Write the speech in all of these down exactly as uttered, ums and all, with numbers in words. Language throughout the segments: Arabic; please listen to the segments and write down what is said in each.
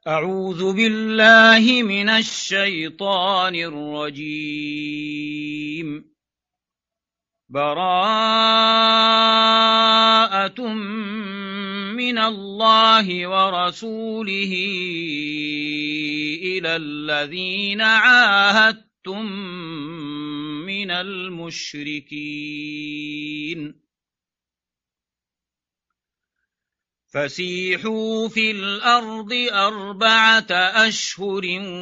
أعوذ بالله من الشيطان الرجيم. براءة من الله ورسوله إلى الذين عاهدتم من المشركين فسيحوا في الأرض أربعة أشهر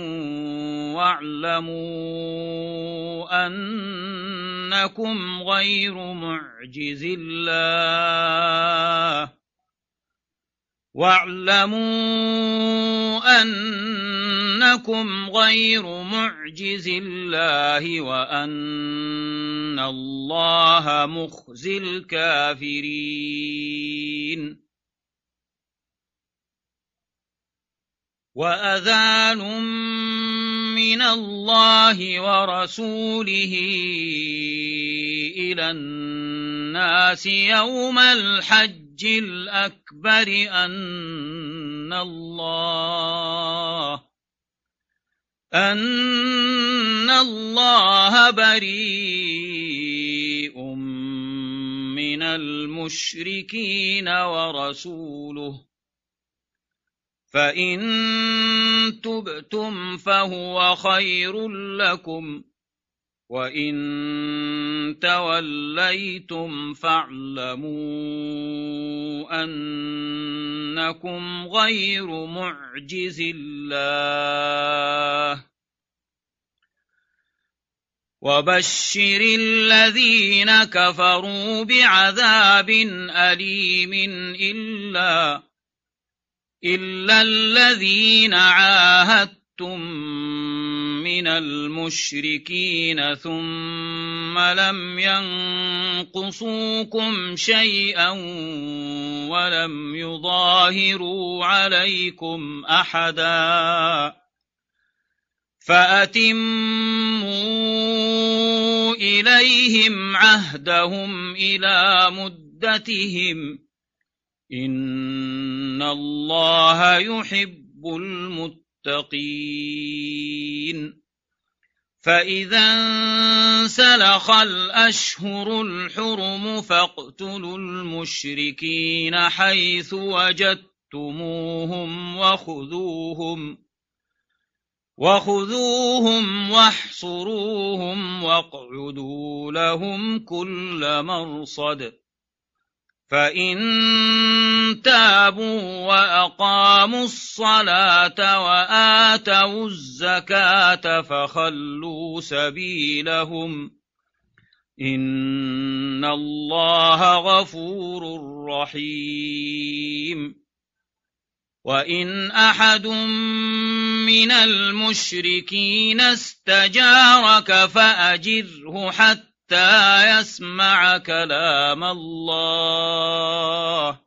واعلموا أنكم غير معجز الله واعلموا أنكم غير معجز الله وأن الله مخزي الكافرين. وأذان من الله ورسوله إلى الناس يوم الحج الأكبر أن الله أن الله بريء من المشركين ورسوله فإن تبتم فهو خير لكم وإن توليتم فاعلموا أنكم غير معجز الله وبشر الذين كفروا بعذاب أليم إلا إلا الذين عاهدتم من المشركين ثم لم ينقصوكم شيئا ولم يظاهروا عليكم أحدا فأتموا إليهم عهدهم إلى مدتهم إن الله يحب المتقين. فإذا انسلخ الأشهر الحرم فاقتلوا المشركين حيث وجدتموهم وخذوهم وخذوهم واحصروهم واقعدوا لهم كل مرصد فإن تابوا وأقاموا الصلاة وآتوا الزكاة فخلوا سبيلهم إن الله غفور رحيم. وإن أحد من المشركين استجارك فأجره حتى حتى يسمع كلام الله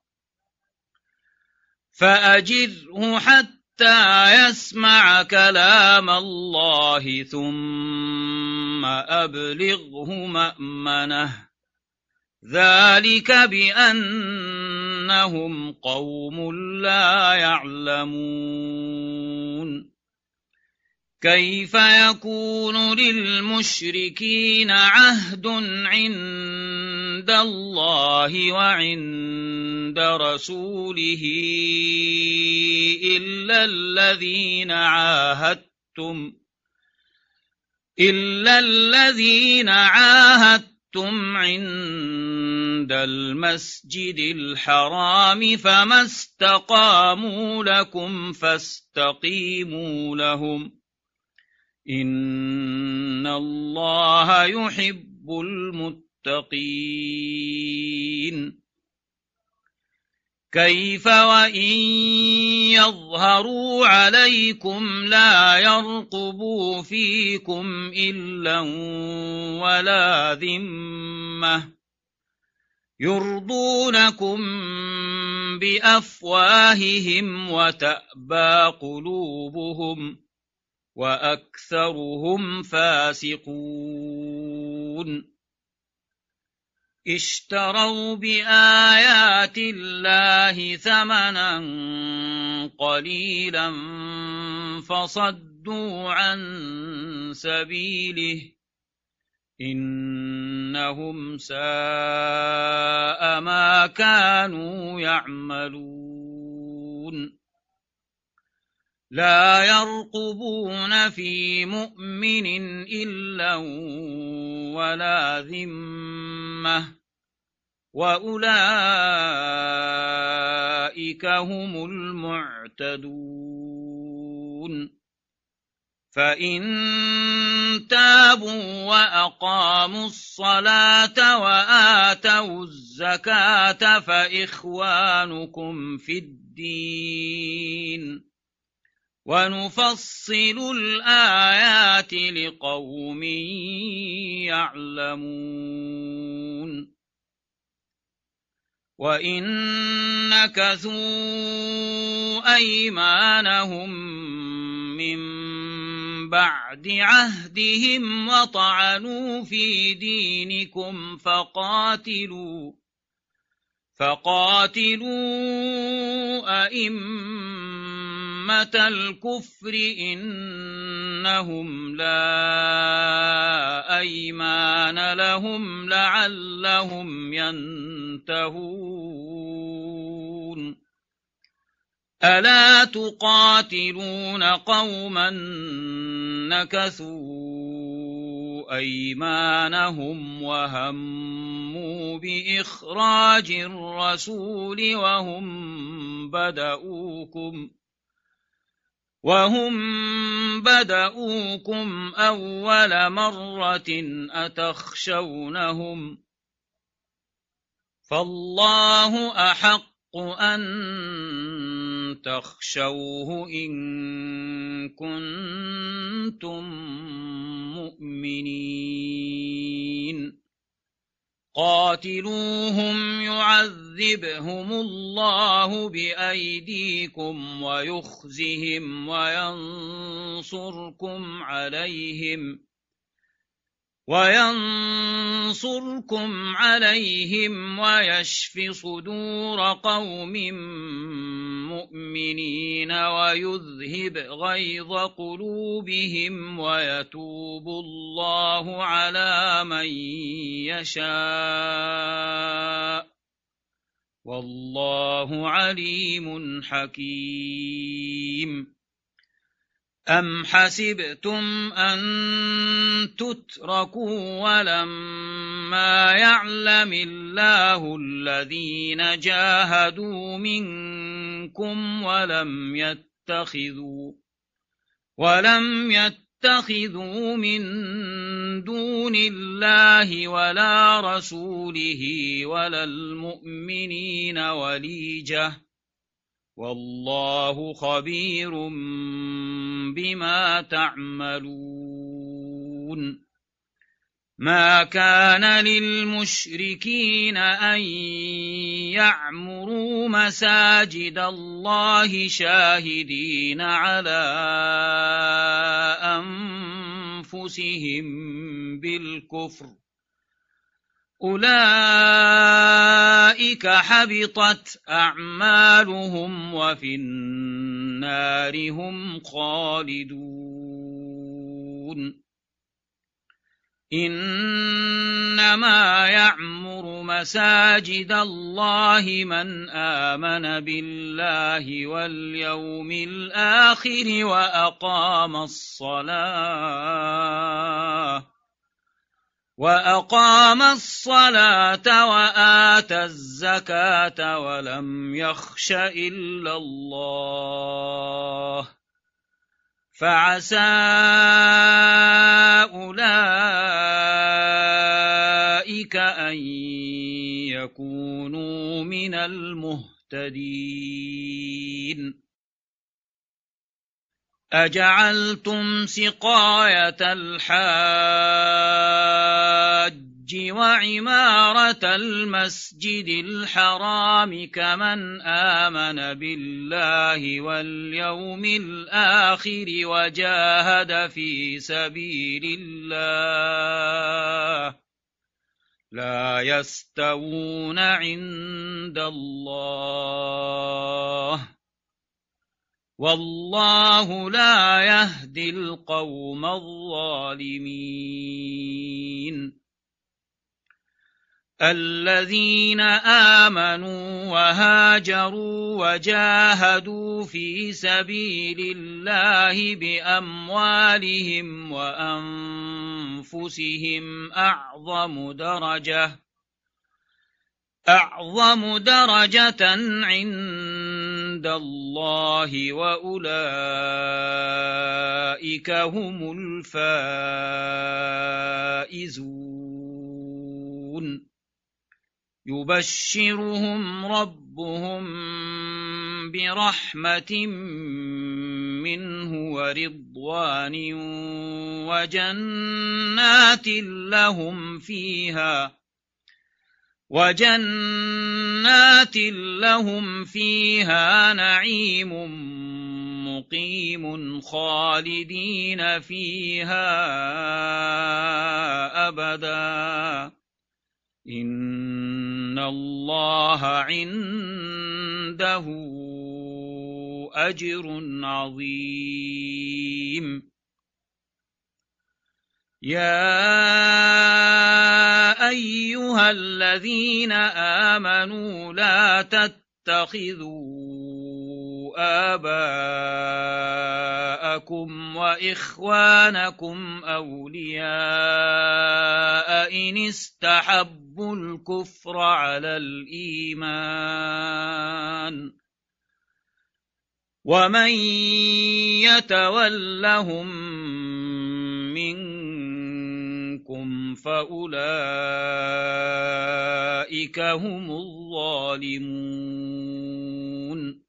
فأجره حتى يسمع كلام الله ثم أبلغه مأمنه ذلك بأنهم قوم لا يعلمون. كيف يكون للمشركين عهد عند الله وعند رسوله إلا الذين عاهدتم إلا الذين عاهدتم عند المسجد الحرام فما استقاموا لكم فاستقيموا لهم إن الله يحب المتقين. كيف وإن يظهروا عليكم لا يرقبوا فيكم إلا ولا ذمة يرضونكم بأفواههم وتأبى قلوبهم وأكثرهم فاسقون. اشتروا بآيات الله ثمنا قليلا فصدوا عن سبيله إنهم ساء ما كانوا يعملون لا يرقبون في مؤمن إلا ولا ذمة وأولئك هم المعتدون فإن تابوا وأقاموا الصلاة وآتوا الزكاة فإخوانكم في الدين ونفصل الآيات لقوم يعلمون وإن نكثوا أيمانهم من بعد عهدهم وطعنوا في دينكم فقاتلوا فقاتلوا أئمة الكفر إنهم لا أيمان لهم لعلهم ينتهون ألا تقاتلون قوما نكثوا أيمانهم وهموا بإخراج الرسول وهم بدؤوكم وهم بدؤوكم أول مرة أتخشونهم فالله أحق أن تخشوه إن كنتم مؤمنين قاتلوهم يعذبهم الله بأيديكم ويخزهم وينصركم عليهم وينصركم عليهم ويشف صدور قوم مؤمنين ويذهب غيظ قلوبهم ويتوب الله على من يشاء والله عليم حكيم أم حسبتم أن تتركوا ولما يعلم الله الذين جاهدوا منكم ولم يتخذوا ولم يتخذوا من دون الله ولا رسوله ولا المؤمنين وليجة والله خبير بما تعملون ما كان للمشركين أن يعمروا مساجد الله شاهدين على أنفسهم بالكفر أولئك حبطت أعمالهم وفي النار هم خالدون إنما يعمر مساجد الله من آمن بالله واليوم الآخر وأقام الصلاة وأقام الصلاة وآتى الزكاة ولم يخش إلا الله فعسى أولئك أن يكونوا من المهتدين أجعلتم سقاية الحاج وعمارة المسجد الحرام كمن آمن بالله واليوم الآخر وجاهد في سبيل الله لا يستوون عند الله والله لا يهدي القوم الظالمين الذين آمنوا وهاجروا وجاهدوا في سبيل الله بأموالهم وأنفسهم أعظم درجة أعظم درجة عند الله وأولئك هم الفائزون يبشرهم ربهم برحمة منه ورضوان وجنات لهم فيها وجنات لهم فيها نعيم مقيم خالدين فيها أبدا إن الله عنده أجر عظيم يا أيها الذين آمنوا لا تتخذوا آباءكم وإخوانكم أولياء إن استحبوا الكفر على الإيمان ومن يتولهم منكم فأولئك هم الظالمون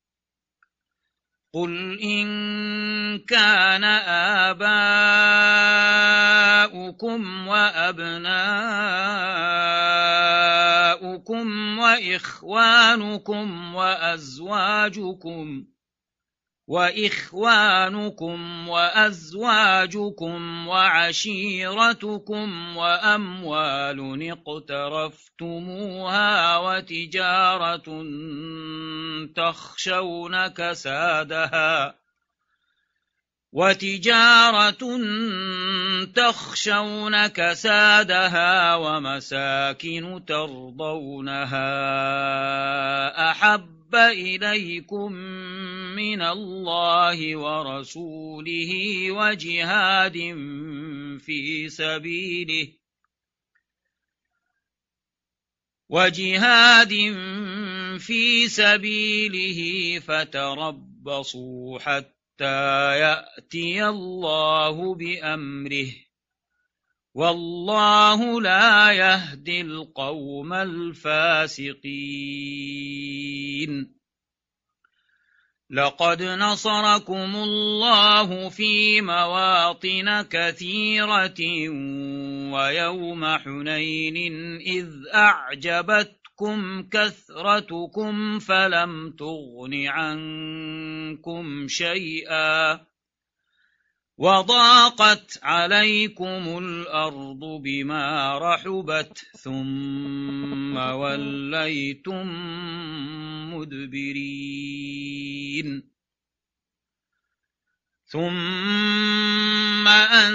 قل إن كان آباؤكم وأبناؤكم وإخوانكم وأزواجكم وإخوانكم وأزواجكم وعشيرتكم وأموال اقترفتموها وتجارة تخشون كسادها وتجارة تخشون كسادها ومساكن ترضونها أحب إليكم من الله ورسوله وجهاد في سبيله وجهاد في سبيله فتربصوا حتى يأتي الله بأمره والله لا يهدي القوم الفاسقين لقد نصركم الله في مواطن كثيرة ويوم حنين إذ أعجبتكم كثرتكم فلم تغن عنكم شيئا وضاقت عليكم الأرض بما رحبت ثم وليتم مدبرين ثم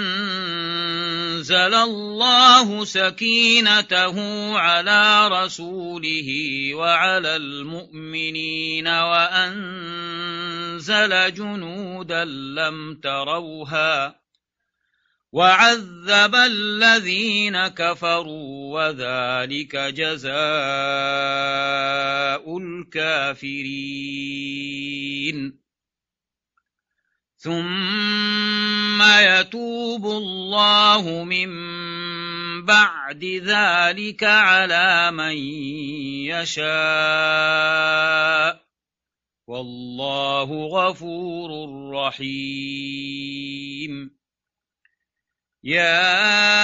أنزل الله سكينته على رسوله وعلى المؤمنين وأنزل جنودا لم تروها وعذب الذين كفروا وذلك جزاء الكافرين ثم يتوب الله من بعد ذلك على من يشاء والله غفور رحيم يا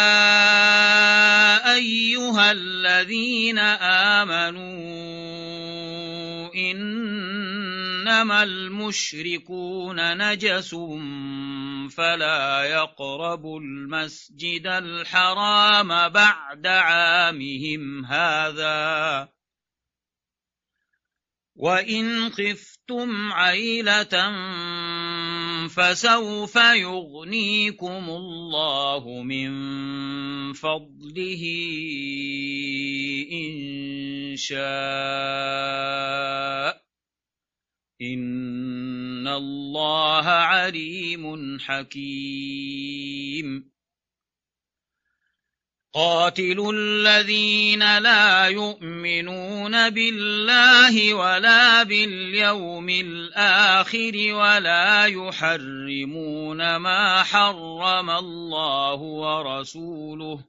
أيها الذين آمنوا إن إنما المشركون نجس فلا يقربوا المسجد الحرام بعد عامهم هذا وإن خفتم عيلة فسوف يغنيكم الله من فضله إن شاء إن الله عليم حكيم قاتلوا الذين لا يؤمنون بالله ولا باليوم الآخر ولا يحرمون ما حرم الله ورسوله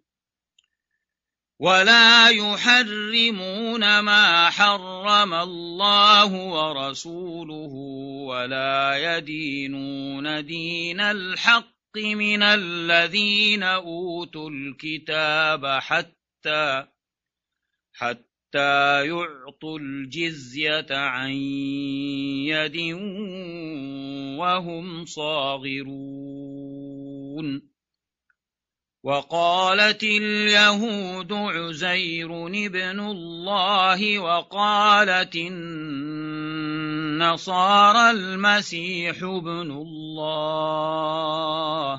ولا يحرمون ما حرم الله ورسوله ولا يدينون دين الحق من الذين أوتوا الكتاب حتى حتى يعطوا الجزية عن يد وهم صاغرون وقالت اليهود عزير ابن الله وقالت النصارى المسيح ابن الله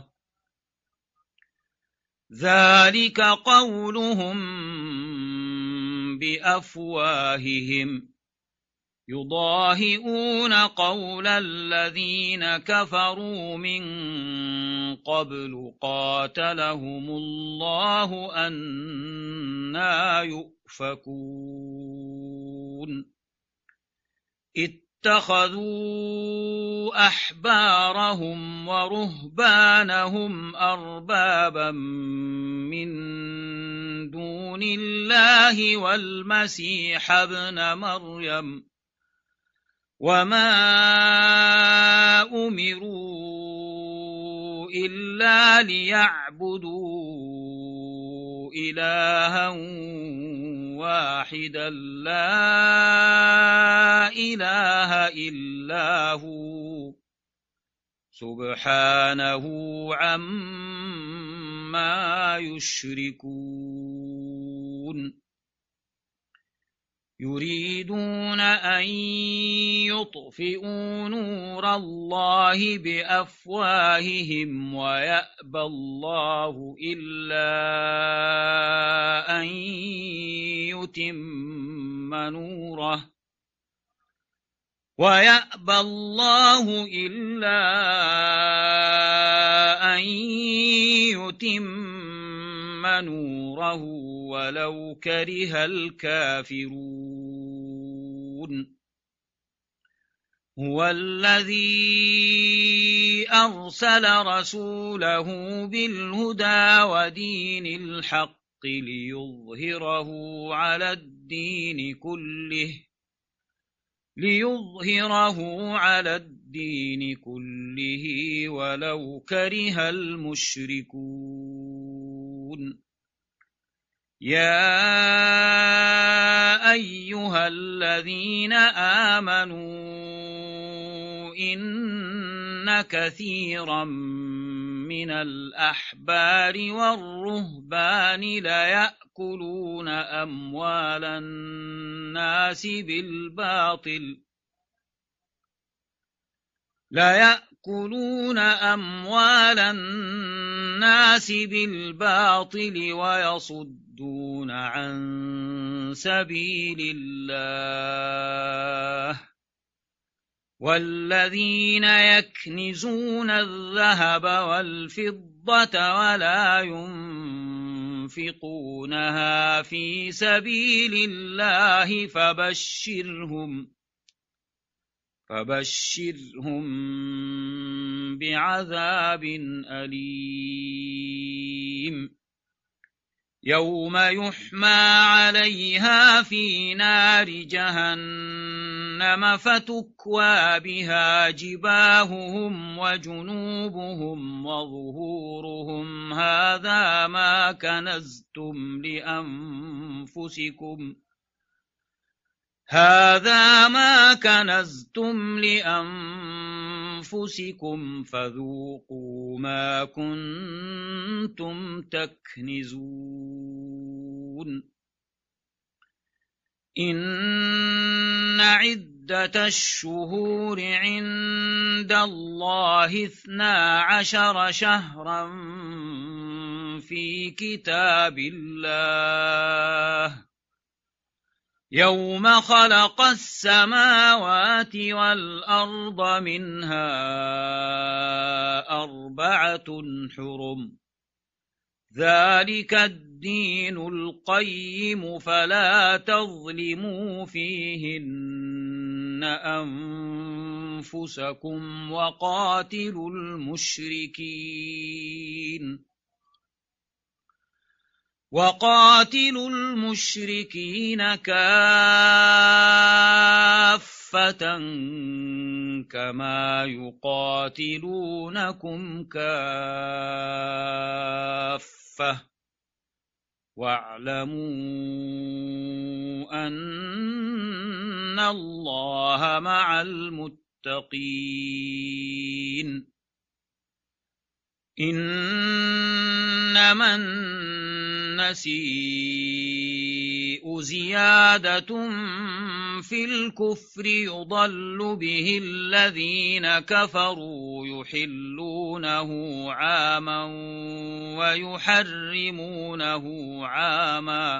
ذلك قولهم بأفواههم يضاهئون قول الذين كفروا من قبل قاتلهم الله أنى يؤفكون اتخذوا أحبارهم ورهبانهم أربابا من دون الله والمسيح ابن مريم وما أمروا إلا ليعبدوا إلها واحدا لا إله إلا هو سبحانه عما يشركون يريدون أن يطفئوا نور الله بأفواههم ويأبى الله إلا أن يتم نوره ويأبى الله إلا أن يتم نوره ولو كره الكافرون هو الذي أرسل رسوله بالهدى ودين الحق ليظهره على الدين كله ليظهره على الدين كله ولو كره المشركون يا أيها الذين آمنوا إن كثيرا من الأحبار والرهبان ليأكلون أموال الناس بالباطل ليأكلون أموال الناس بالباطل ويصدون عن سبيل الله والذين يكنزون الذهب والفضة ولا ينفقونها في سبيل الله فبشرهم فبشرهم بعذاب أليم يوم يحمى عليها في نار جهنم فتكوى بها جباههم وجنوبهم وظهورهم هذا ما كنزتم لأنفسكم هذا ما كنزتم لأنفسكم فذوقوا ما كنتم تكنزون إن عدة الشهور عند الله اثنا عشر شهرا في كتاب الله يوم خلق السماوات والأرض منها أربعة حرم ذلك الدين القيم فلا تظلموا فيهن أنفسكم وقاتلوا المشركين وقاتلوا المشركين كافة كما يقاتلونكم كافة واعلموا أن الله مع المتقين إنما النسيء زيادة في الكفر يضل به الذين كفروا يحلونه عاما ويحرمونه عاما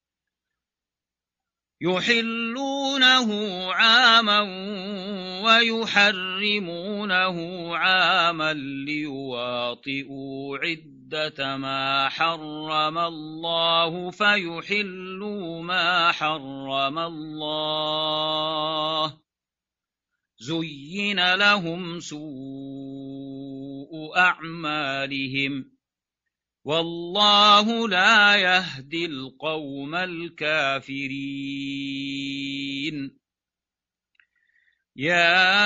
يحلونه عاما ويحرمونه عاما ليواطئوا عدة ما حرم الله فيحلوا ما حرم الله زين لهم سوء أعمالهم والله لا يهدي القوم الكافرين يا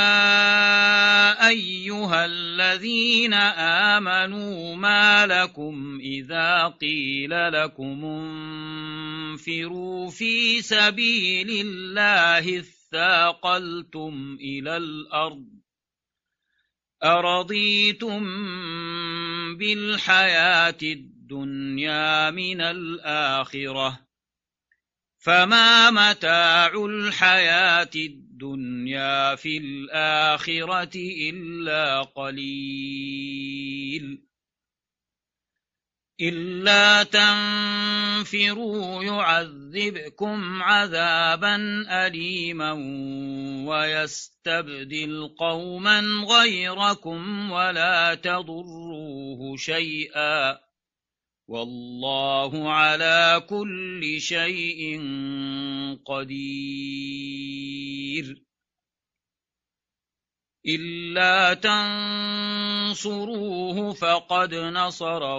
أيها الذين آمنوا ما لكم إذا قيل لكم انفروا في سبيل الله اثاقلتم إلى الأرض أرضيتم بالحياة الدنيا من الآخرة فما متاع الحياة الدنيا في الآخرة إلا قليل إلا تنفروا يعذبكم عذابا أليما ويستبدل قوما غيركم ولا تضروه شيئا والله على كل شيء قدير إلا تنصروه فقد نصره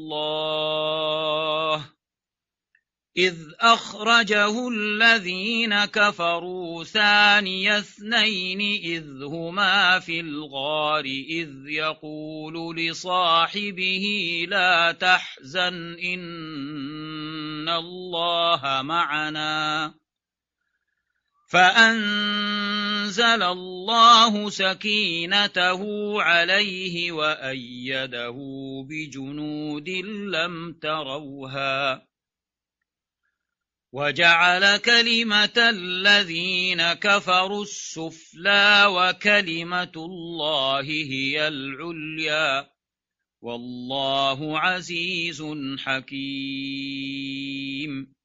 الله إذ أخرجه الذين كفروا ثاني اثنين إذ هما في الغار إذ يقول لصاحبه لا تحزن إن الله معنا فأنزل الله سكينته عليه وأيده بجنود لم تروها وجعل كلمة الذين كفروا السفلى وكلمة الله هي العليا والله عزيز حكيم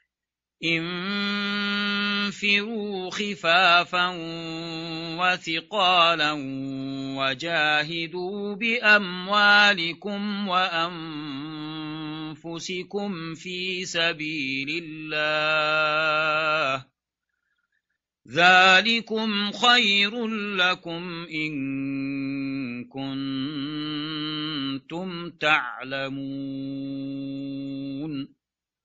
انفروا خفافا وثقالا وجاهدوا بأموالكم وأنفسكم في سبيل الله ذلكم خير لكم إن كنتم تعلمون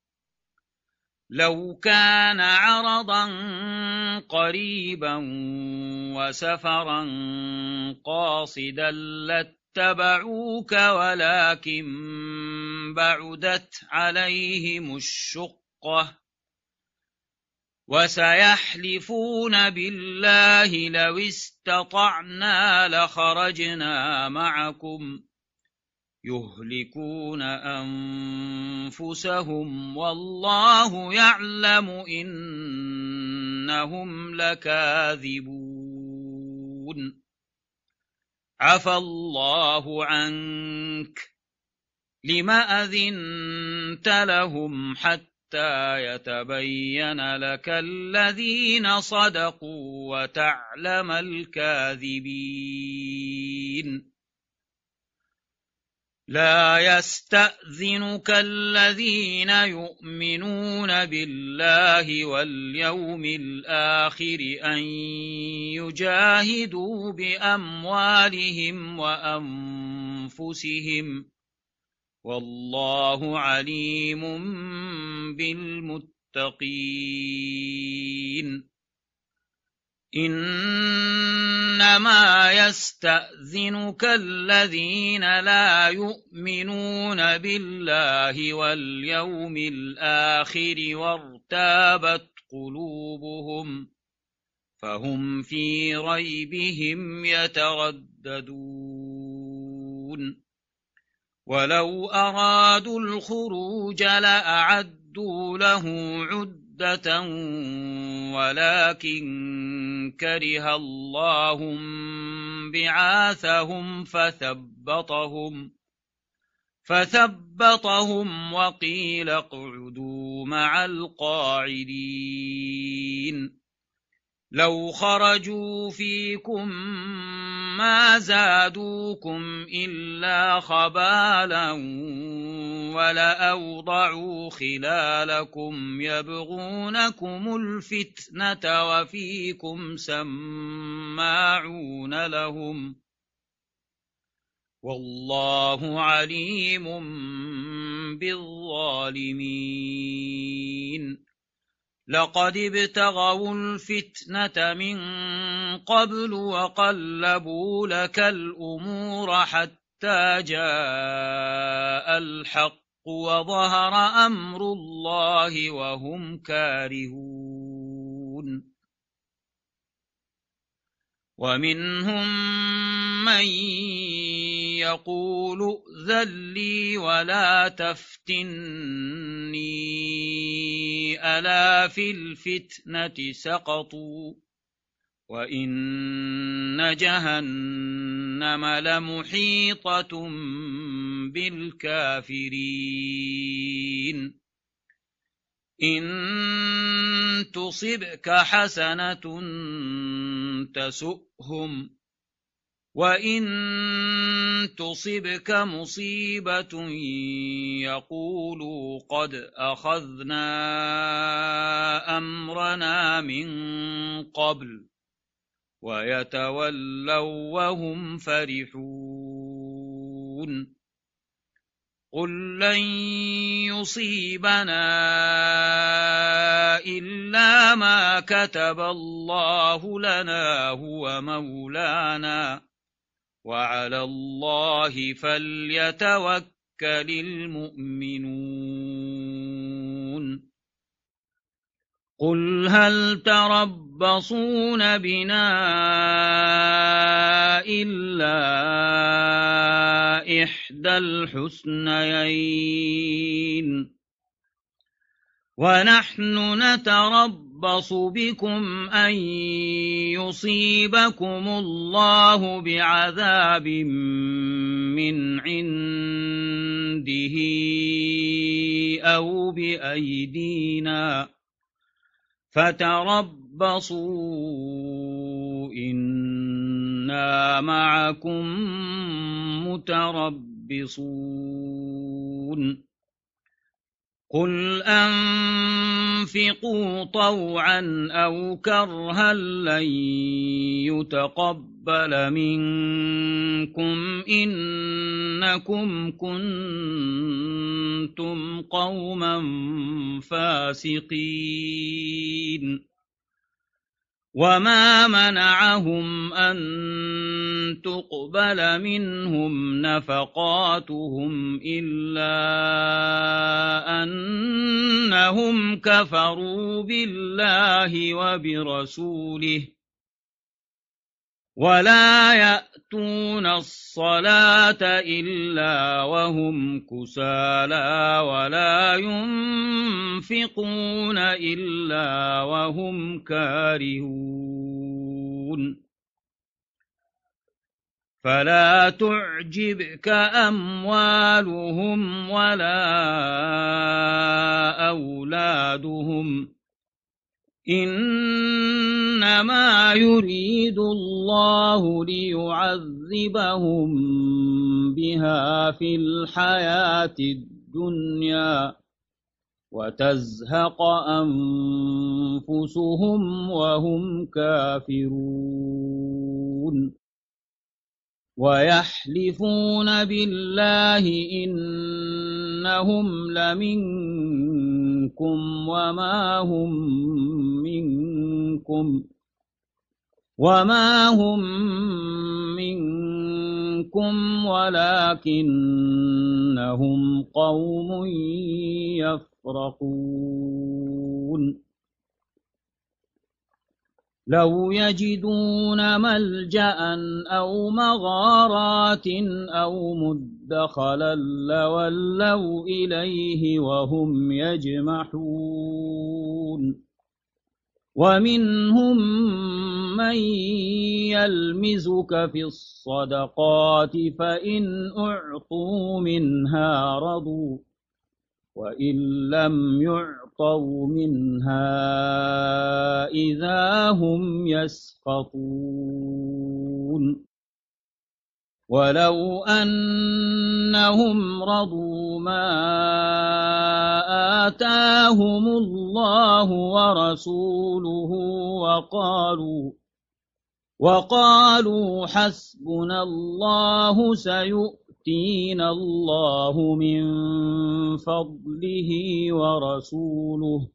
لو كان عرضا قريبا وسفرا قاصدا لاتبعوك ولكن بعدت عليهم الشقة وسيحلفون بالله لو استطعنا لخرجنا معكم يهلكون أنفسهم والله يعلم إنهم لكاذبون عفى الله عنك لم أذنت لهم حتى يتبين لك الذين صدقوا وتعلم الكاذبين لا يستأذنك الذين يؤمنون بالله واليوم الآخر أن يجاهدوا بأموالهم وأنفسهم والله عليم بالمتقين إنما يستأذنك الذين لا يؤمنون بالله واليوم الآخر وارتابت قلوبهم فهم في ريبهم يترددون ولو أرادوا الخروج لأعدوا له عدة ولكن كره الله بعاثهم فثبطهم فثبطهم وقيل اقعدوا مع القاعدين لو خرجوا فيكم ما زادوكم إلا خبالا ولأوضعوا خلالكم يبغونكم الفتنة وفيكم سماعون لهم والله عليم بالظالمين لقد ابتغوا الفتنة من قبل وقلبوا لك الأمور حتى جاء الحق وظهر أمر الله وهم كارهون ومنهم من يقول ائذن لي ولا تفتني ألا في الفتنة سقطوا وإن جهنم لمحيطة بالكافرين إن تصبك حسنة تسؤهم وإن تصبك مصيبة يقولوا قد أخذنا أمرنا من قبل ويتولوا وهم فرحون قل لن يصيبنا إلا ما كتب الله لنا هو مولانا وعلى الله فليتوكل المؤمنون قل هل تربصون بنا إلا إحدى الحسنيين ونحن نتربص بكم أن يصيبكم الله بعذاب من عنده أو بأيدينا فتربصوا إنا معكم متربصون قل أنفقوا طوعا أو كرها لن يتقبل منكم إنكم كنتم قوما فاسقين وما منعهم أن تقبل منهم نفقاتهم إلا أنهم كفروا بالله وبرسوله ولا يأتون الصلاة إلا وهم كسالى ولا ينفقون إلا وهم كارهون فلا تعجبك أموالهم ولا أولادهم إنما يريد الله ليعذبهم بها في الحياة الدنيا وتزهق أنفسهم وهم كافرون ويحلفون بالله إنهم لمنكم وما هم منكم وما هم منكم ولكنهم قوم يفرقون لو يجدون ملجأ أو مغارات أو مدخلا لولوا إليه وهم يجمحون ومنهم من يلمزك في الصدقات فإن أعطوا منها رضوا وإن لم يعطوا منها إذا هم يسخطون ولو أنهم رضوا ما آتاهم الله ورسوله وقالوا وقالوا حسبنا الله سيؤتينا الله من فضله ورسوله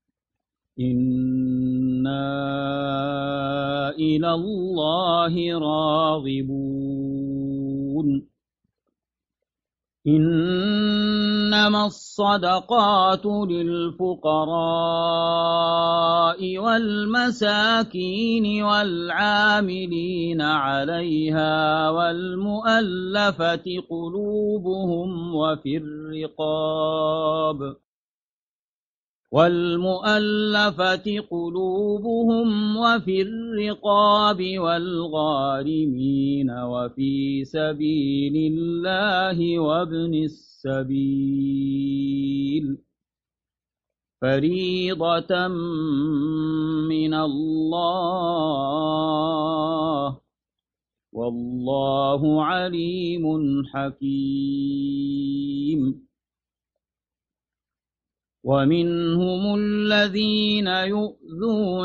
إنا إلى الله راغبون إنما الصدقات للفقراء والمساكين والعاملين عليها والمؤلفة قلوبهم وفي الرقاب والمؤلفة قلوبهم وفي الرقاب والغارمين وفي سبيل الله وابن السبيل فريضة من الله والله عليم حكيم ومنهم الذين يؤذون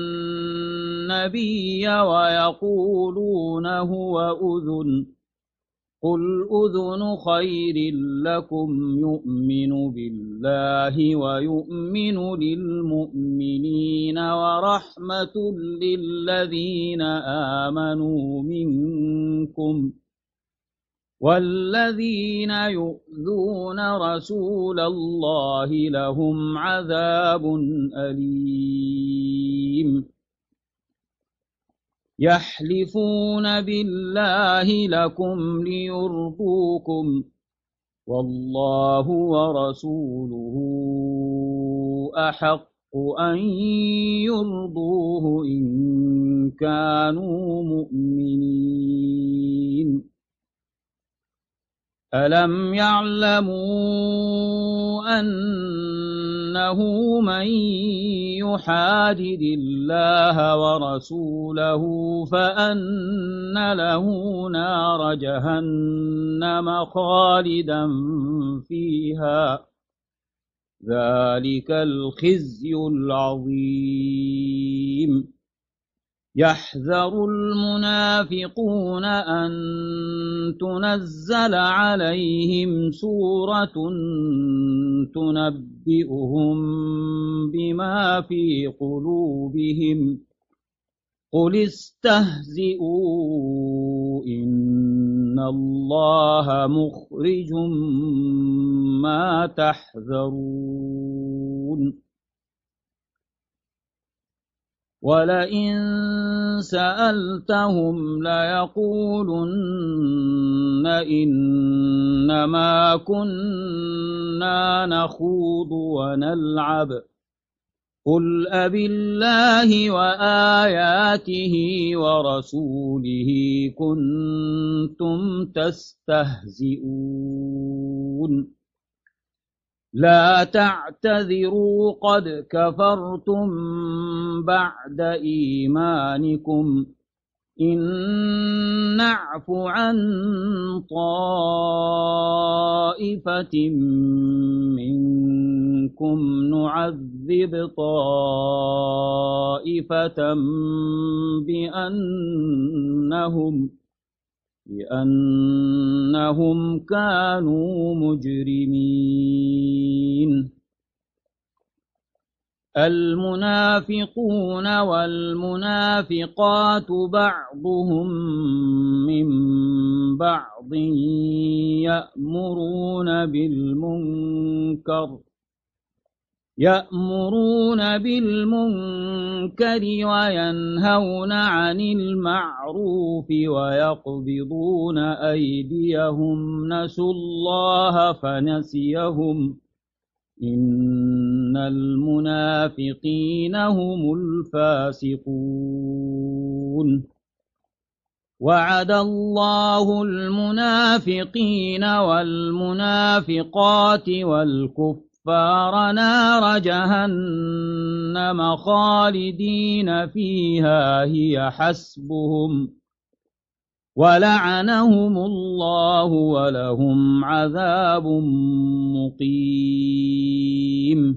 النبي ويقولون هو أذن قل أذن خير لكم يؤمن بالله ويؤمن للمؤمنين ورحمة للذين آمنوا منكم والذين يؤذون رسول الله لهم عذاب أليم يحلفون بالله لكم ليرضوكم والله ورسوله أحق أن يرضوه إن كانوا مؤمنين ألم يعلموا أنه من يحادد الله ورسوله فأن له نار جهنم خالدا فيها ذلك الخزي العظيم يحذر المنافقون أن تنزل عليهم سورة تنبئهم بما في قلوبهم قل استهزئوا إن الله مخرج ما تحذرون ولئن سألتهم ليقولن إنما كنا نخوض ونلعب قل أبالله وآياته ورسوله كنتم تستهزئون لا تعتذروا قد كفرتم بعد إيمانكم إن نعف عن طائفة منكم نعذب طائفة بأنهم بأنهم كانوا مجرمين المنافقون والمنافقات بعضهم من بعض يأمرون بالمنكر يأمرون بالمنكر وينهون عن المعروف ويقبضون أيديهم نسوا الله فنسيهم إن المنافقين هم الفاسقون وعد الله المنافقين والمنافقات والكفار نار جهنم خالدين فيها هي حسبهم ولعنهم الله ولهم عذاب مقيم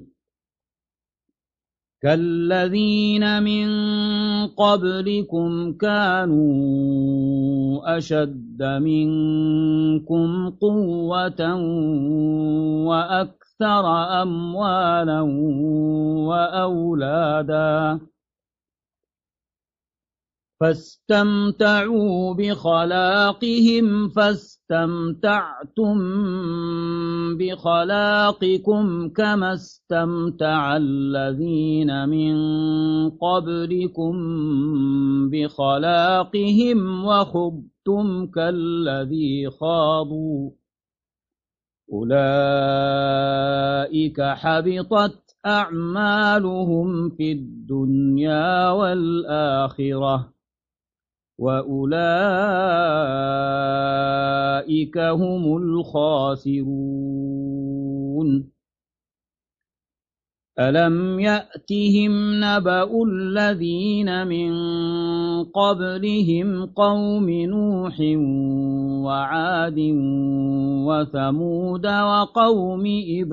كالذين من قبلكم كانوا أشد منكم قوة وأكثر أموالا وأولادا فاستمتعوا بخلاقهم فاستمتعتم بخلاقكم كما استمتع الذين من قبلكم بخلاقهم وخضتم كالذي خاضوا أولئك حبطت أعمالهم في الدنيا والآخرة وأولئك هم الخاسرون ألم يأتهم نبأ الذين من قبلهم قوم نوح وعاد وثمود وقوم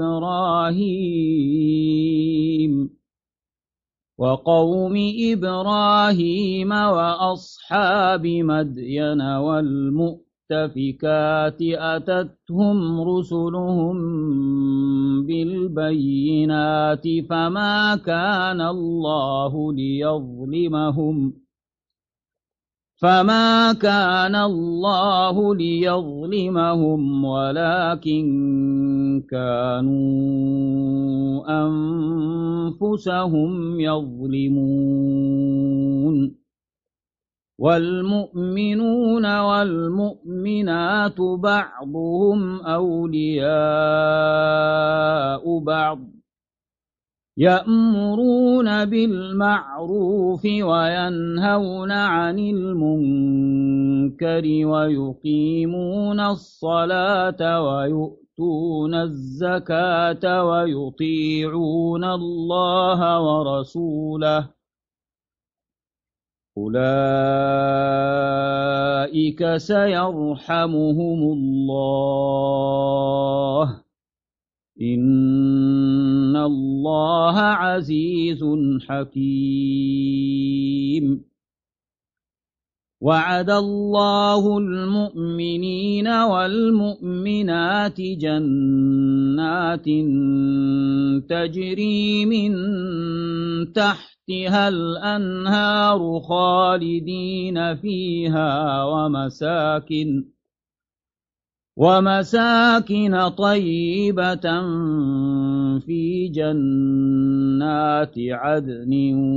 إبراهيم وقوم إبراهيم وأصحاب مدين والمؤتفكات أتتهم رسلهم بالبينات فما كان الله ليظلمهم فما كان الله ليظلمهم ولكن كانوا أنفسهم يظلمون والمؤمنون والمؤمنات بعضهم أولياء بعض يأمرون بالمعروف وينهون عن المنكر ويقيمون الصلاة ويؤتون الزكاة ويطيعون الله ورسوله أولئك سيرحمهم الله إن الله عزيز حكيم وعد الله المؤمنين والمؤمنات جنات تجري من تحتها الأنهار خالدين فيها ومساكن ومساكن طيبة في جنات عدن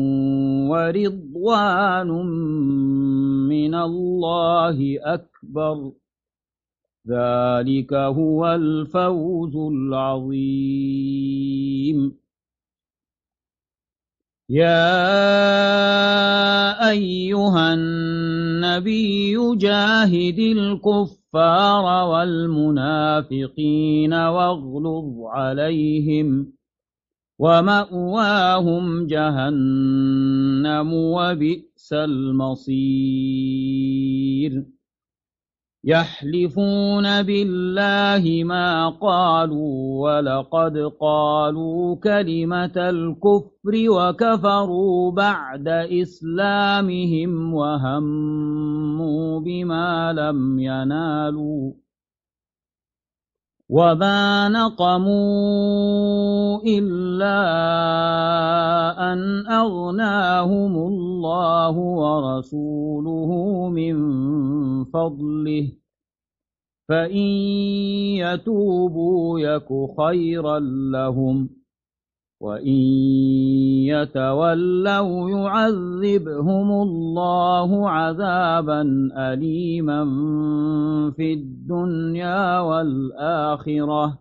ورضوان من الله أكبر ذلك هو الفوز العظيم يا أيها النبي جاهد الكفار والمنافقين واغلظ عليهم ومأواهم جهنم وبئس المصير يحلفون بالله ما قالوا ولقد قالوا كلمة الكفر وكفروا بعد إسلامهم وهموا بما لم ينالوا وما نقموا إلا أن أغناهم الله ورسوله من فضله فإن يتوبوا يك خيرا لهم وإن يتولوا يعذبهم الله عذابا أليما في الدنيا والآخرة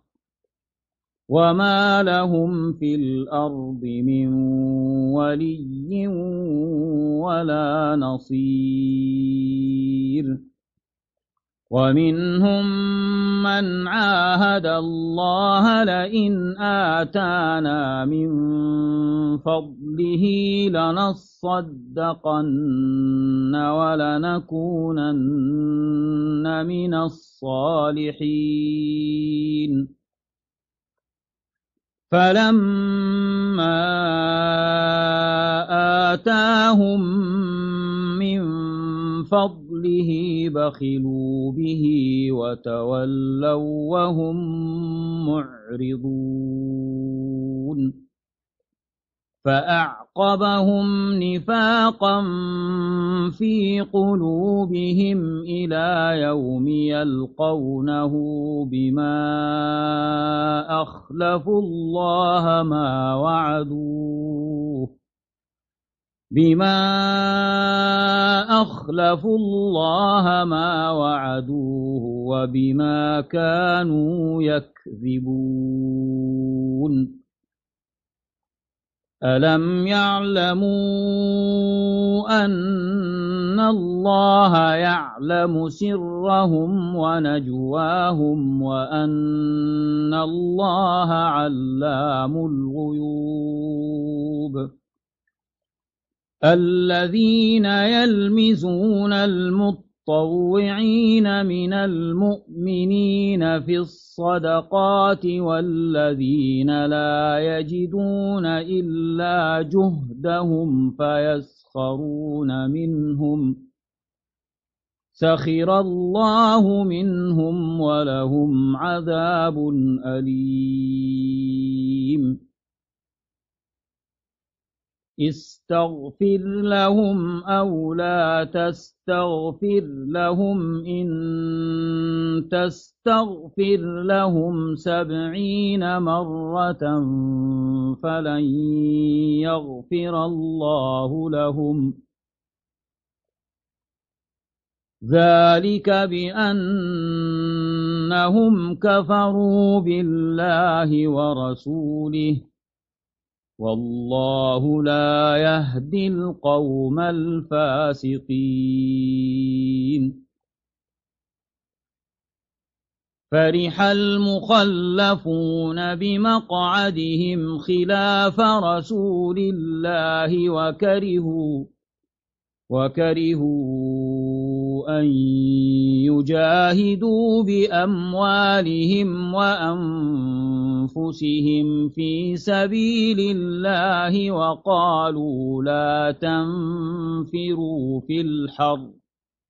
وما لهم في الأرض من ولي ولا نصير ومنهم من عاهد الله لئن آتانا من فضله لنصدقن ولنكونن من الصالحين فلما آتاهم من فضله بخلوا به وتولوا وهم معرضون فأعقبهم نفاقا في قلوبهم إلى يوم يلقونه بما أخلفوا الله ما وعدوه بما أخلفوا الله ما وعدوه وبما كانوا يكذبون ألم يعلموا أن الله يعلم سرهم ونجواهم وأن الله علام الغيوب الذين يلمزون المطوعين من المؤمنين في الصدقات والذين لا يجدون إلا جهدهم فيسخرون منهم سخر الله منهم ولهم عذاب أليم استغفر لهم أو لا تستغفر لهم إن تستغفر لهم سبعين مرة فلن يغفر الله لهم ذلك بأنهم كفروا بالله ورسوله والله لا يهدي القوم الفاسقين فرح المخلفون بمقعدهم خلاف رسول الله وكرهوا وكرهوا أن يجاهدوا بأموالهم وأنفسهم في سبيل الله وقالوا لا تنفروا في الحر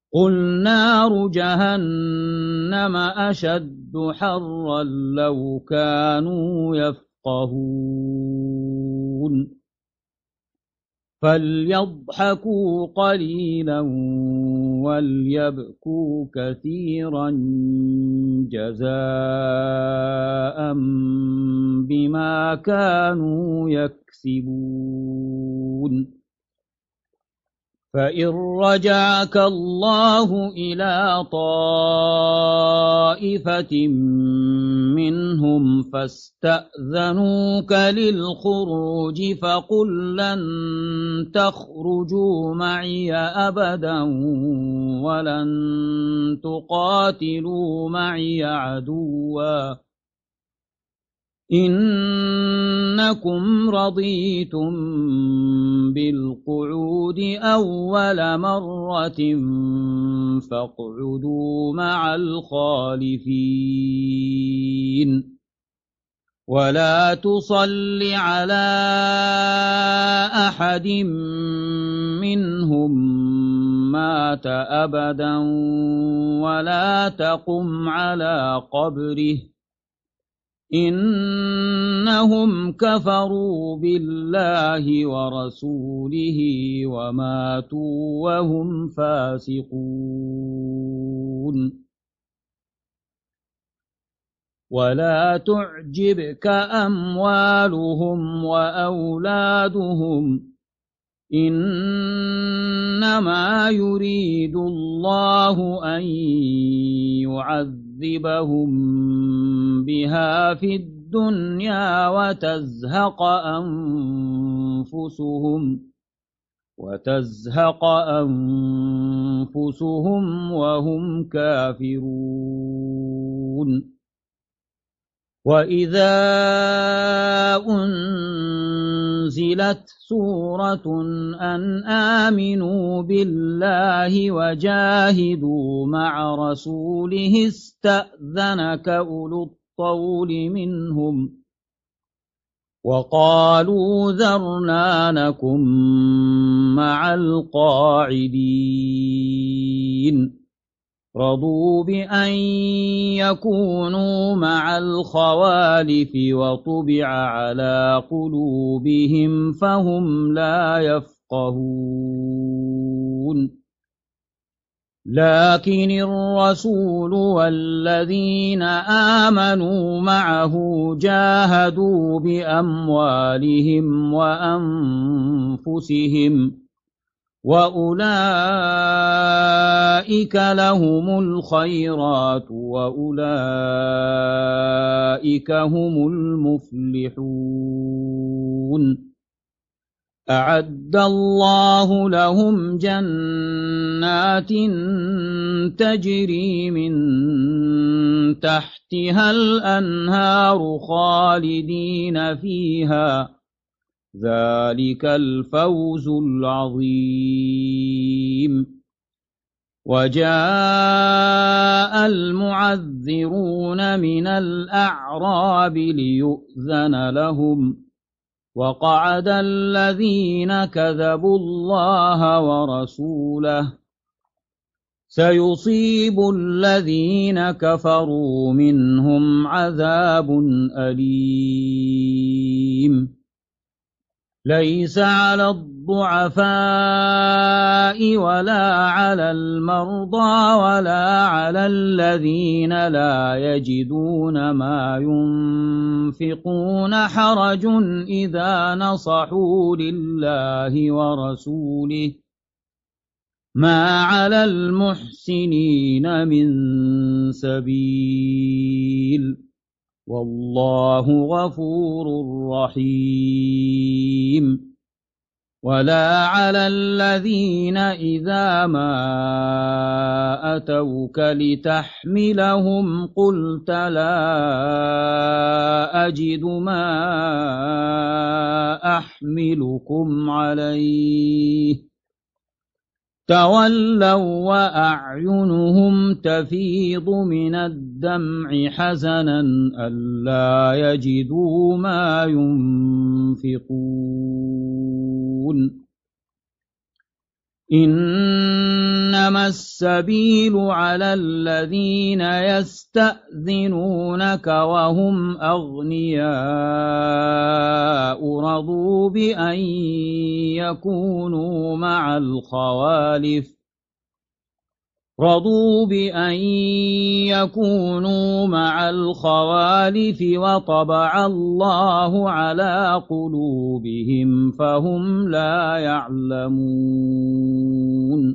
قل نار جهنم أشد حرا لو كانوا يفقهون فليضحكوا قليلا وليبكوا كثيرا جزاء بما كانوا يكسبون فإن رجعك الله إلى طائفة منهم فاستأذنوك للخروج فقل لن تخرجوا معي أبدا ولن تقاتلوا معي عدوا إنكم رضيتم بالقعود أول مرة فاقعدوا مع الخالفين ولا تصل على أحد منهم مات أبدا ولا تقم على قبره إنهم كفروا بالله ورسوله وماتوا وهم فاسقون ولا تعجبك أموالهم وأولادهم إنما يريد الله أن يعذبهم بها في الدنيا وتزهق أنفسهم وتزهق أنفسهم وهم كافرون وإذا أنزلت سورة أن آمنوا بالله وجاهدوا مع رسوله استأذنك أولو الطول منهم وقالوا ذرنا نكن مع القاعدين رضوا بأن يكونوا مع الخوالف وطبع على قلوبهم فهم لا يفقهون لكن الرسول والذين آمنوا معه جاهدوا بأموالهم وأنفسهم وأولئك لهم الخيرات وأولئك هم المفلحون أعد الله لهم جنات تجري من تحتها الأنهار خالدين فيها ذلك الفوز العظيم وجاء المعذرون من الأعراب ليؤذن لهم وقعد الذين كذبوا الله ورسوله سيصيب الذين كفروا منهم عذاب أليم ليس على الضعفاء ولا على المرضى ولا على الذين لا يجدون ما ينفقون حرج إذا نصحوا لله ورسوله ما على المحسنين من سبيل والله غفور رحيم ولا على الذين إذا ما أتوك لتحملهم قلت لا أجد ما أحملكم عليه تولوا وأعينهم تفيض من الدمع حزنا ألا يجدوا ما ينفقون إنما إنما السبيل على الذين يستأذنونك وهم أغنياء رضوا بأن يكونوا مع الخوالف رضوا بأن يكونوا مع الخوالف وطبع الله على قلوبهم فهم لا يعلمون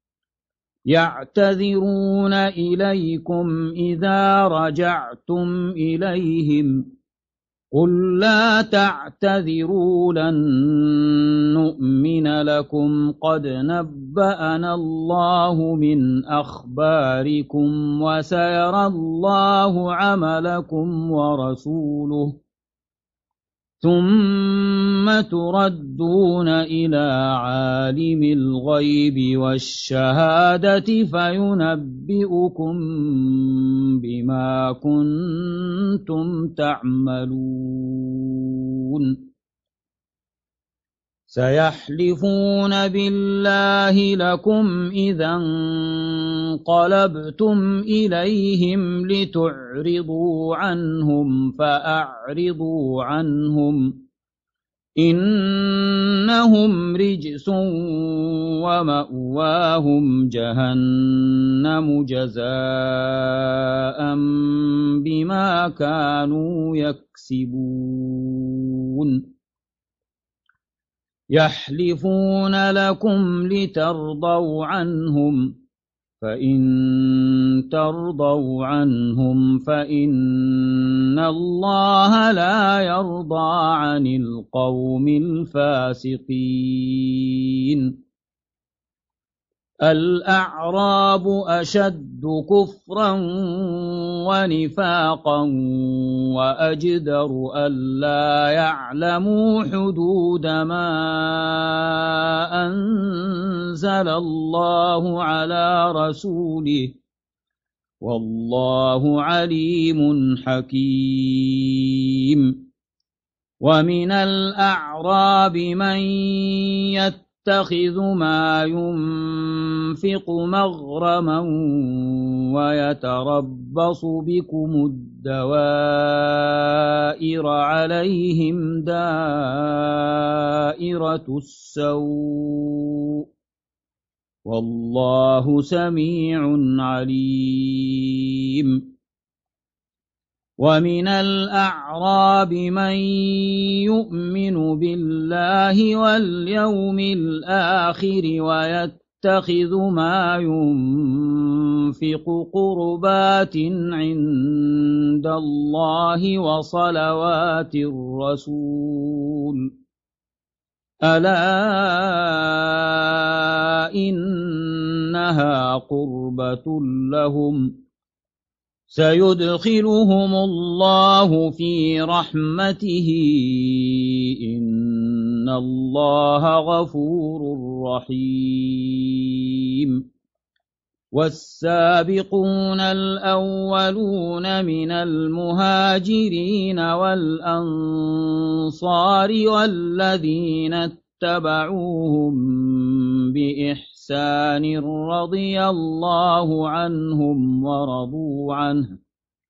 يعتذرون إليكم إذا رجعتم إليهم قل لا تعتذروا لن نؤمن لكم قد نبأنا الله من أخباركم وسيرى الله عملكم ورسوله ثم تردون إلى عالم الغيب والشهادة فينبئكم بما كنتم تعملون سيحلفون بالله لكم إذا انقلبتم إليهم لتعرضوا عنهم فأعرضوا عنهم إنهم رجس ومأواهم جهنم جزاء بما كانوا يكسبون يحلفون لكم لترضوا عنهم فإن ترضوا عنهم فإن الله لا يرضى عن القوم الفاسقين الأعراب أشد كفرا ونفاقا وأجدر ألا يعلموا حدود ما أنزل الله على رسوله والله عليم حكيم ومن الأعراب من يتبع يتخذ ما ينفق مغرما ويتربص بكم الدوائر عليهم دائرة السوء والله سميع عليم ومن الأعراب من يؤمن بالله واليوم الآخر ويتخذ ما ينفق قربات عند الله وصلوات الرسول ألا إنها قربة لهم سيدخلهم الله في رحمته إن الله غفور رحيم والسابقون الأولون من المهاجرين والأنصار والذين اتبعوهم بإحسان إحسان رضي الله عنهم ورضوا عنه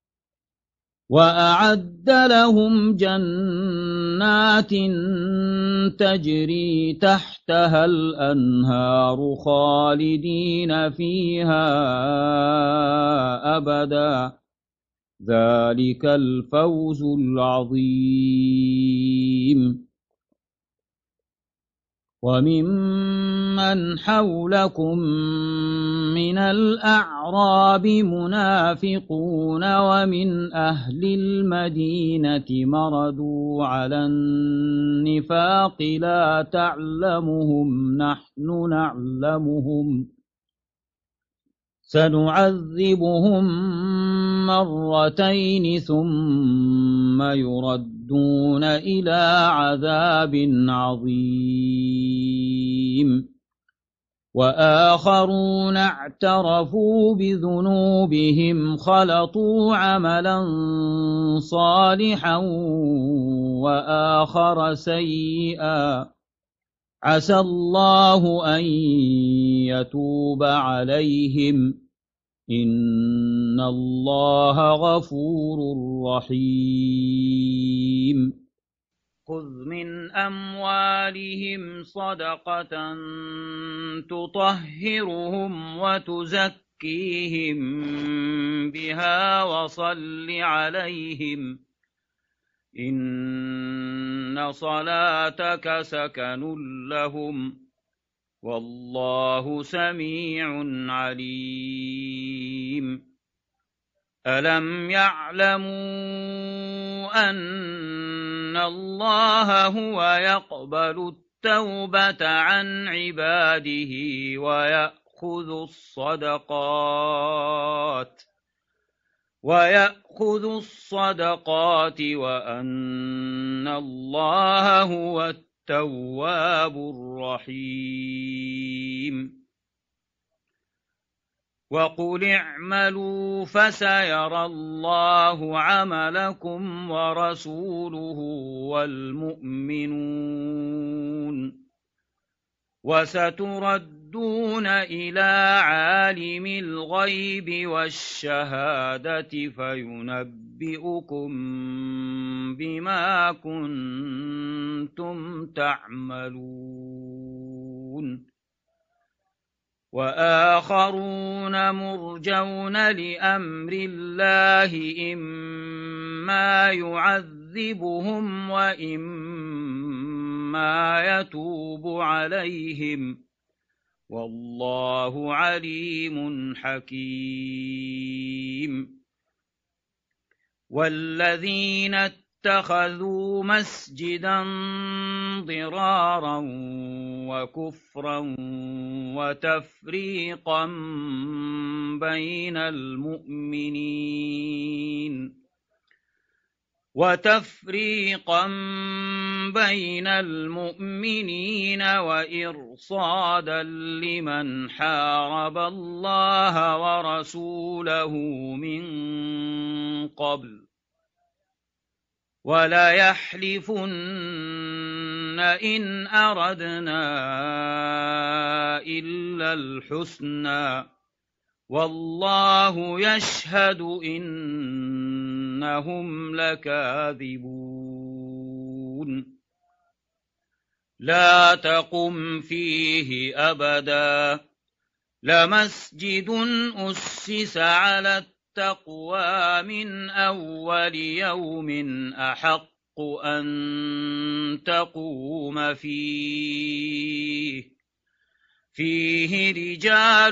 وأعد لهم جنات تجري تحتها الأنهار خالدين فيها أبدا ذلك الفوز العظيم وممن حولكم من الأعراب منافقون ومن أهل المدينة مردوا على النفاق لا تعلمهم نحن نعلمهم سنعذبهم مرتين ثم يردون إلى عذاب عظيم وآخرون اعترفوا بذنوبهم خلطوا عملا صالحا وآخر سيئا عسى الله أن يتوب عليهم إن الله غفور رحيم خذ من أموالهم صدقة تطهرهم وتزكيهم بها وصل عليهم إن صلاتك سكن لهم والله سميع عليم ألم يعلموا أن الله هو يقبل التوبة عن عباده ويأخذ الصدقات ويأخذ الصدقات وأن الله هو التواب الرحيم وقل اعملوا فسيرى الله عملكم ورسوله والمؤمنون وستردون إلى عالم الغيب والشهادة فينبئكم بما كنتم تعملون وآخرون مرجون لأمر الله إما يعذبهم وإما يتوب عليهم والله عليم حكيم والذين اتخذوا مسجدا ضرارا وكفرا وتفريقا بين المؤمنين وتفريقا بين المؤمنين وإرصادا لمن حارب الله ورسوله من قبل ولا يحلفن إن أردنا إلا الحسنى والله يشهد إنهم لكاذبون لا تقم فيه أبدا لمسجد أسس على التقوى من أول يوم أحق أن تقوم فيه فيه رجال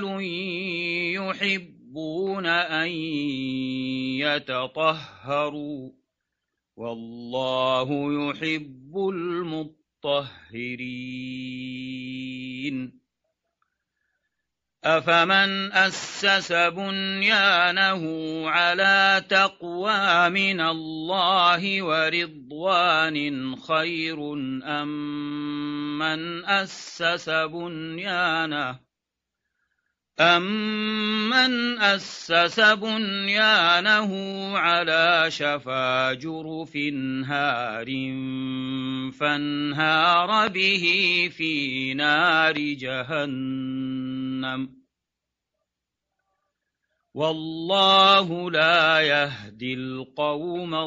يحبون أن يتطهروا والله يحب المطهرين أفمن أسس بنيانه على تقوى من الله ورضوان خير أم من أسس بنيانه أمن أسس بنيانه على شفا جرف هار فانهار به في نار جهنم والله لا يهدي القوم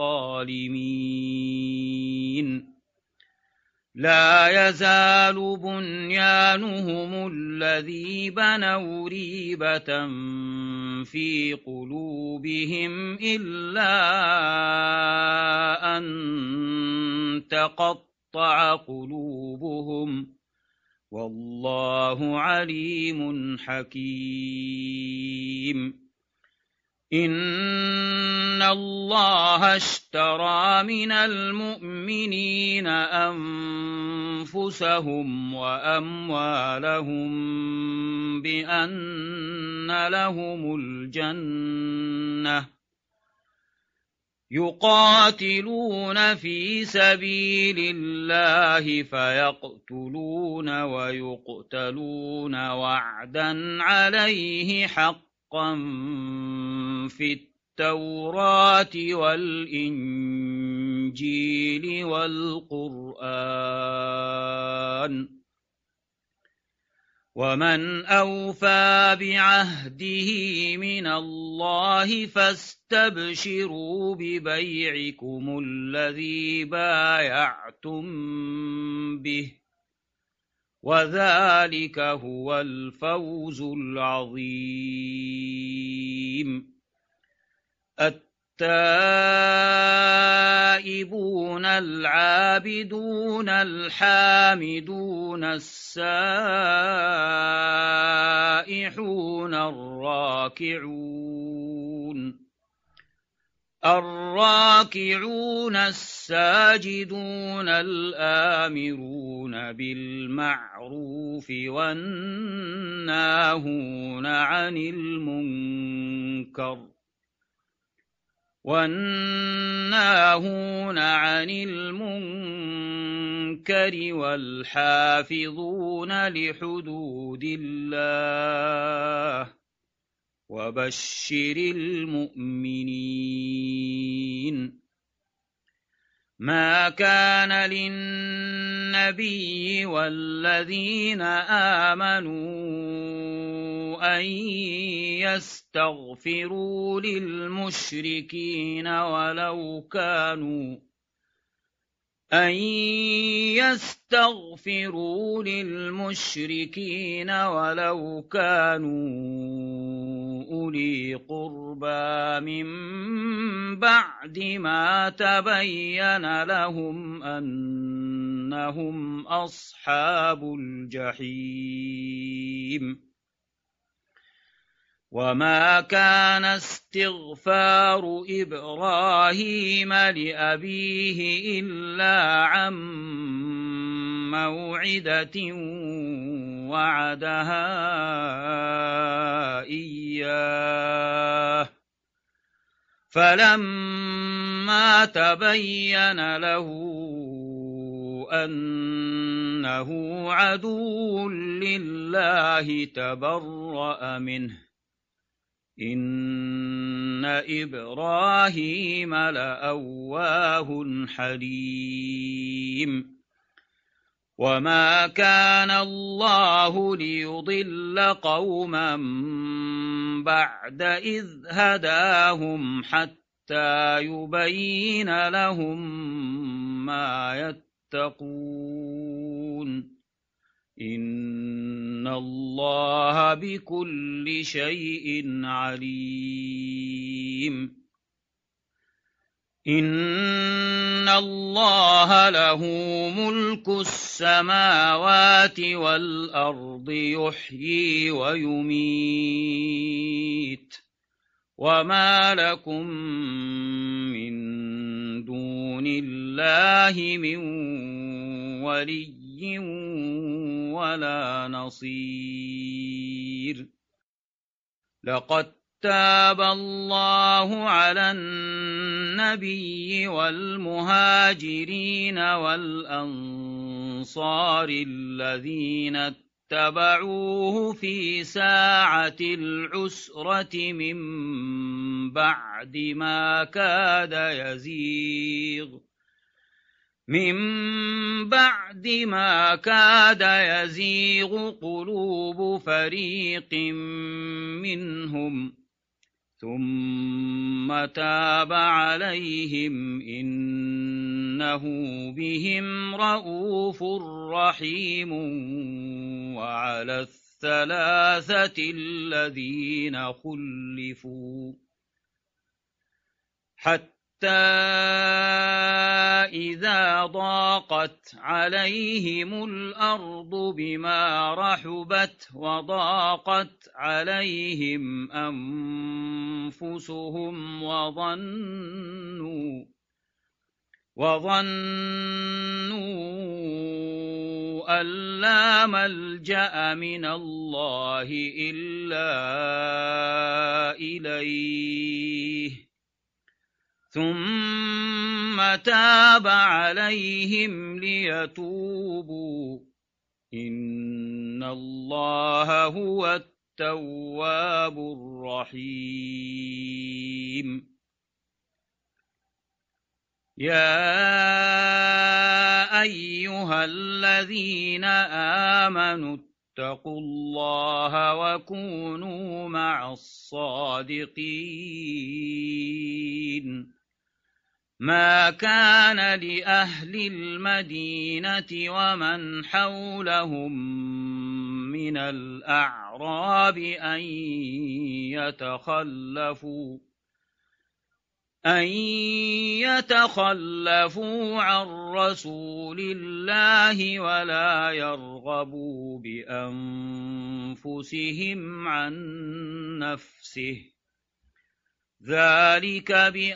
الظالمين لا يزال بنيانهم الذي بنوا ريبة في قلوبهم إلا أن تقطع قلوبهم والله عليم حكيم إن الله اشترى من المؤمنين أنفسهم وأموالهم بأن لهم الجنة يقاتلون في سبيل الله فيقتلون ويقتلون وعدا عليه حقا في التوراة والإنجيل الإنجيل والقرآن ومن أوفى بعهده من الله فاستبشروا ببيعكم الذي بايعتم به وذلك هو الفوز العظيم. التائبون العابدون الحامدون السائحون الراكعون الراكعون الساجدون الآمرون بالمعروف والناهون عن المنكر والناهون عن المنكر والحافظون لحدود الله وبشر المؤمنين. ما كان للنبي والذين آمنوا أن يستغفروا للمشركين ولو كانوا أن يستغفروا للمشركين ولو كانوا أولي قربى من بعد ما تبين لهم أنهم أصحاب الجحيم. وما كان استغفار إبراهيم لأبيه إلا عن موعدة وعدها إياه فلما تبين له أنه عدو لله تبرأ منه إن إبراهيم لأواه حليم. وما كان الله ليضل قوما بعد إذ هداهم حتى يبين لهم ما يتقون إن الله بكل شيء عليم. إن الله له ملك السماوات والأرض يحيي ويميت وما لكم من دون الله من ولي ولا نصير. لقد تاب الله على النبي والمهاجرين والأنصار الذين اتبعوه في ساعة العسرة من بعد ما كاد يزيغ من بعد ما كاد يزيغ قلوب فريق منهم ثم تاب عليهم إنه بهم رءوف رحيم. وعلى الثلاثة الذين خلفوا حتى إذا ضاقت عليهم الأرض بما رحبت وضاقت عليهم أنفسهم وظنوا وظنوا أن لا ملجأ من الله إلا إليه ثم تاب عليهم ليتوبوا إن الله هو التواب الرحيم. يا أيها الذين آمنوا اتقوا الله وكونوا مع الصادقين ما كان لأهل المدينة ومن حولهم من الأعراب أن يتخلفوا أن يتخلفوا عن رسول الله ولا يرغبوا بأنفسهم عن نفسه ذلك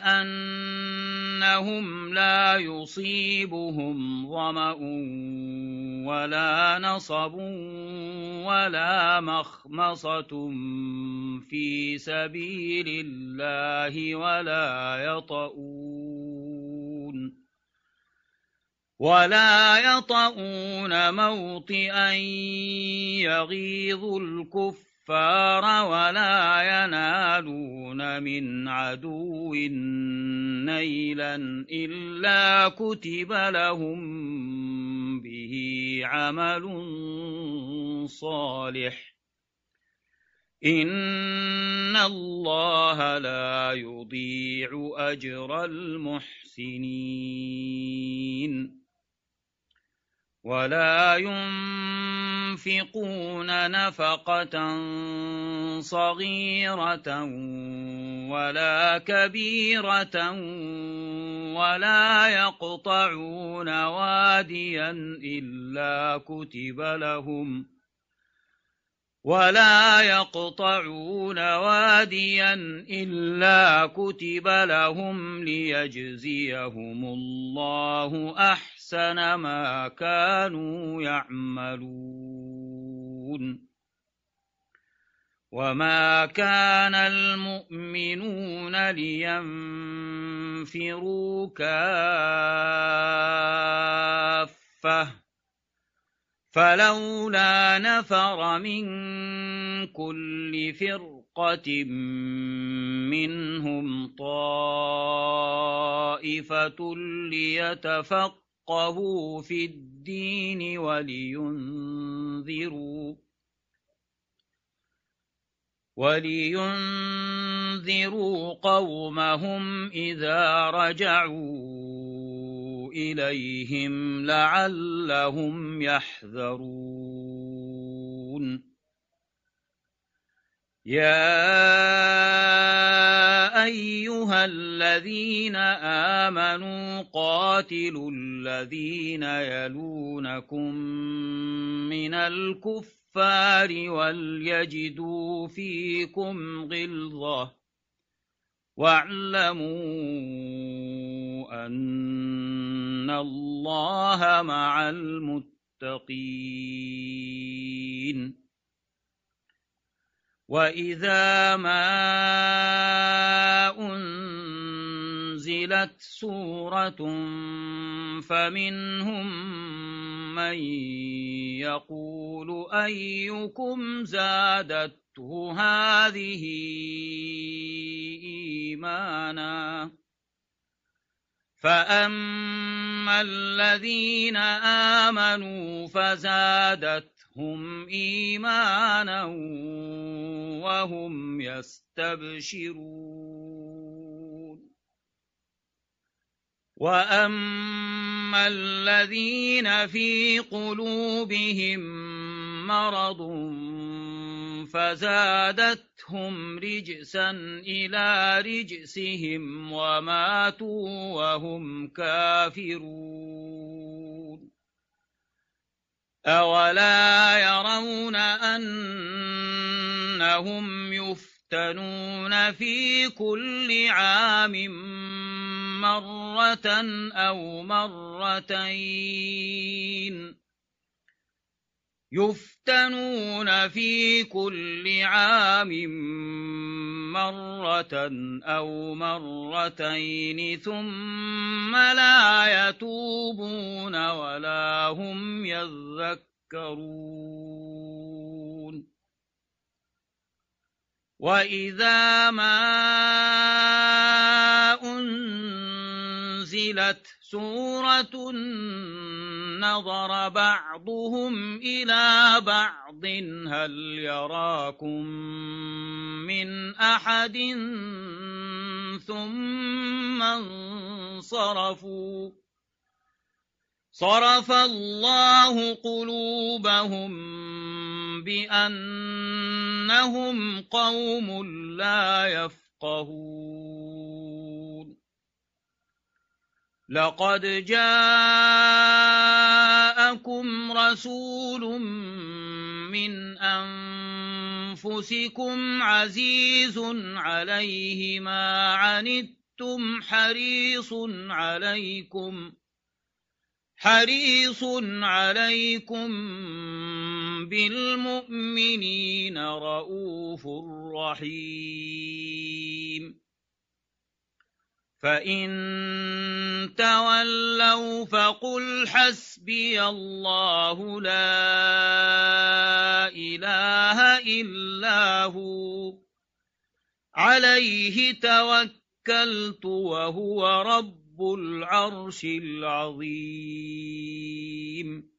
بأنهم لا يصيبهم ظمأ ولا نصب ولا مخمصة في سبيل الله ولا يطؤون ولا يطؤون موطئا يغيظ الكفر الكفار ولا ينالون من عدو نيلا إلا كتب لهم به عمل صالح إن الله لا يضيع أجر المحسنين ولا ينفقون نفقة صغيرة ولا كبيرة ولا يقطعون واديا إلا كتب لهم ولا يقطعون واديا إلا كتب لهم ليجزيهم الله أحسن ما كانوا يعملون وما كان المؤمنون لينفروا كافة فلولا نفر من كل فرقة منهم طائفة ليتفقهوا في الدين ولينذروا ولينذروا قومهم إذا رجعوا إليهم لعلهم يحذرون يا أيها الذين آمنوا قاتلوا الذين يلونكم من الكفار وليجدوا فيكم غلظة واعلموا أن الله مع المتقين وإذا ما أنزلت سورة فمنهم من يقول أيكم زادته هذه إيمانا فأما الذين آمنوا فزادتهم إيمانا وهم يستبشرون وأما الذين في قلوبهم مرض فزادتهم رجسا إلى رجسهم وماتوا وهم كافرون أولا يرون أنهم يفتنون في كل عام مرة أو مرتين يفتنون في كل عام مرة أو مرتين ثم لا يتوبون ولا هم يذكرون وإذا ما أنزلت نزلت سورة نظر بعضهم إلى بعض هل يراكم من أحد ثم انصرفوا صرف الله قلوبهم بأنهم قوم لا يفقهون لقد جاءكم رسول من أنفسكم عزيز عليه ما عنتم حريص عليكم حريص عليكم بالمؤمنين رؤوف رحيم فإن تولوا فقل حسبي الله لا إله إلا هو عليه توكلت وهو رب العرش العظيم